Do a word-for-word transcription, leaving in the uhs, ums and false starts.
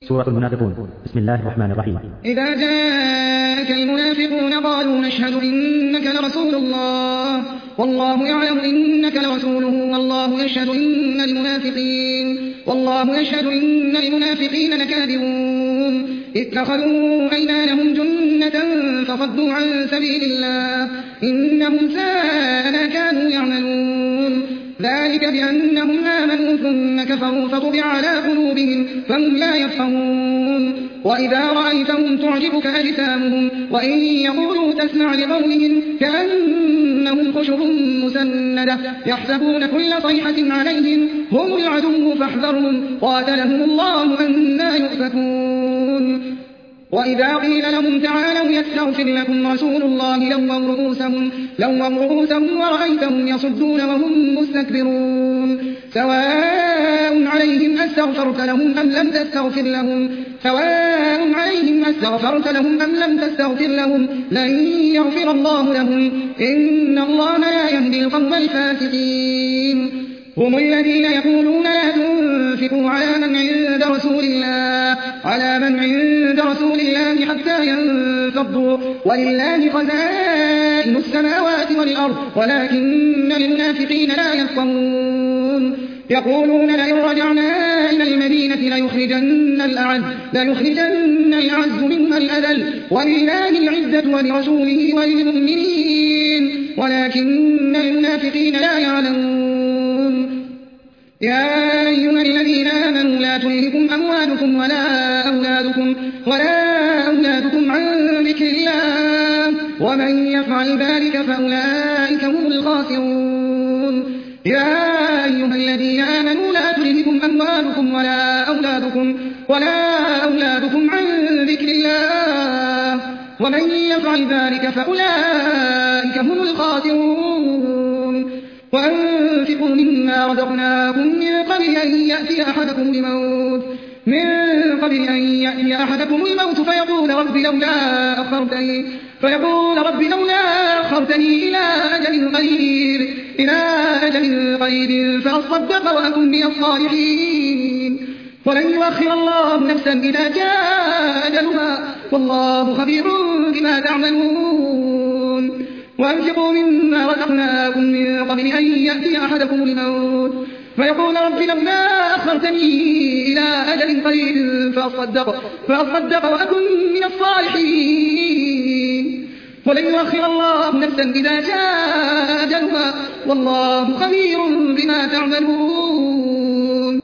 سورة المنافقون. بسم الله الرحمن الرحيم. إذا جاءك المنافقون قالوا نشهد إنك لرسول الله والله يعلم إنك لرسوله والله يشهد إن المنافقين والله يشهد إن المنافقين لكاذبون اتخذوا أيمانهم جنة فصدوا عن سبيل الله إنهم ساء ما كانوا يعملون ذلك بأنهم آمنوا ثم كفروا فطبع على قلوبهم فهم لا يفقهون وإذا رأيتهم تعجبك أجسامهم وإن يقولوا تسمع لقولهم كأنهم خشب مسندة يحسبون كل صيحة عليهم هم العدو فاحذرهم قاتلهم الله أنى يؤفكون وإذا قيل لهم تعالوا يستغفر لكم رسول الله لووا رؤوسهم, لووا رؤوسهم ورأيتهم يصدون وهم مستكبرون سواء عليهم أستغفرت لهم أم لم تستغفر لهم سواء عليهم أستغفرت لهم أم لم تستغفر لهم لن يغفر الله لهم إن الله لا يهدي القوم الفاسقين هم الذين يقولون لا تنفقوا على من عند رسول الله على من عند رسول الله حتى ينفضوا ولله خزائن السماوات والأرض ولكن المنافقين لا يفقهون يقولون لئن رجعنا إلى المدينة ليخرجن الأعز ليخرجن الأعز منها الأذل ولله العزة ولرسوله وللمؤمنين ولكن المنافقين لا يعلمون يا أيها الذين آمنوا لا تلهكم أموالكم ولا أولادكم ولا أولادكم عن ذكر الله ومن يفعل ذلك فأولئك هم الخاسرون يا أيها الذين آمنوا لا تلهكم أموالكم ولا أولادكم ولا أولادكم عن ذكر الله ومن يفعل ذلك فأولئك هم الخاسرون وأنفقوا مما رزقناكم من قبل أن يأتي أحدكم الموت من قبل أن يأتي أحدكم الموت فيقول رب لولا أخرتني فيقول رب لولا أخرتني إلى أجل قريب إلى أجل قريب فأصدق وأكن من الصالحين ولن يؤخر الله نفسا إذا جاء أجلها والله خبير بما تعملون وأنفقوا مما رزقناكم من قبل أن يأتي أحدكم الموت فيقول رب لولا أخرتني إلى أجل قريب فأصدق, فأصدق وأكن من الصالحين ولن يؤخر الله نفسا إذا جاء أجلها والله خبير بما تعملون.